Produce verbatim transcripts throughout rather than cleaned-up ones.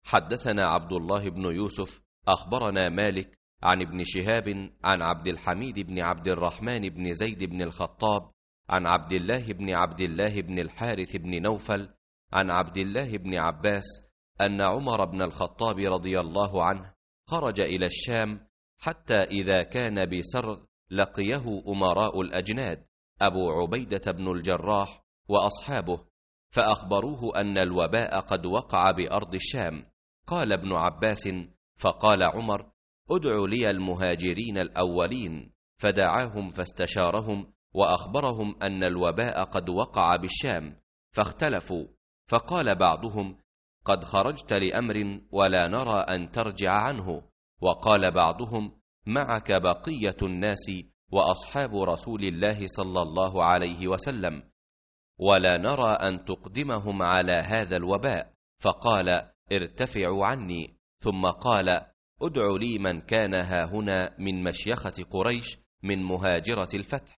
حدثنا عبد الله بن يوسف أخبرنا مالك عن ابن شهاب عن عبد الحميد بن عبد الرحمن بن زيد بن الخطاب عن عبد الله بن عبد الله بن الحارث بن نوفل عن عبد الله بن عباس أن عمر بن الخطاب رضي الله عنه خرج إلى الشام حتى إذا كان بسرغ لقيه أمراء الأجناد أبو عبيدة بن الجراح وأصحابه، فأخبروه أن الوباء قد وقع بأرض الشام. قال ابن عباس: فقال عمر: ادع لي المهاجرين الأولين، فدعاهم فاستشارهم وأخبرهم أن الوباء قد وقع بالشام، فاختلفوا، فقال بعضهم: قد خرجت لأمر ولا نرى أن ترجع عنه، وقال بعضهم: معك بقية الناس وأصحاب رسول الله صلى الله عليه وسلم، ولا نرى أن تقدمهم على هذا الوباء. فقال: ارتفعوا عني. ثم قال: ادع لي من كان هاهنا من مشيخة قريش من مهاجرة الفتح،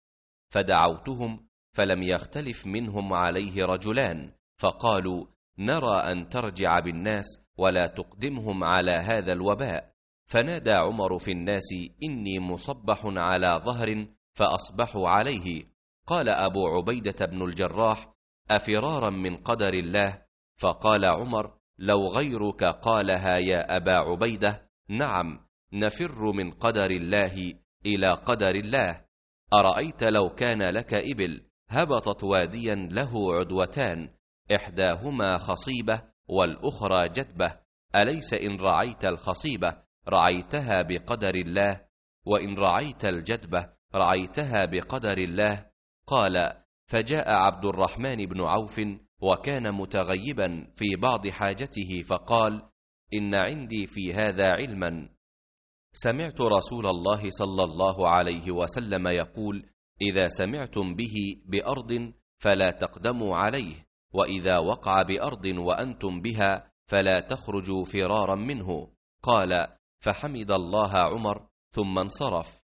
فدعوتهم فلم يختلف منهم عليه رجلان، فقالوا: نرى أن ترجع بالناس ولا تقدمهم على هذا الوباء. فنادى عمر في الناس: إني مصبح على ظهر، فأصبحوا عليه. قال أبو عبيدة بن الجراح: أفرارا من قدر الله؟ فقال عمر: لو غيرك قالها يا أبا عبيدة، نعم، نفر من قدر الله إلى قدر الله. أرأيت لو كان لك إبل هبطت واديا له عدوتان، إحداهما خصيبة والأخرى جدبة، أليس إن رعيت الخصيبة رعيتها بقدر الله، وإن رعيت الجدبة رعيتها بقدر الله؟ قال: فجاء عبد الرحمن بن عوف وكان متغيبا في بعض حاجته، فقال: إن عندي في هذا علما. سمعت رسول الله صلى الله عليه وسلم يقول: إذا سمعتم به بأرض فلا تقدموا عليه، وإذا وقع بأرض وأنتم بها فلا تخرجوا فرارا منه. قال: فحمد الله عمر ثم انصرف.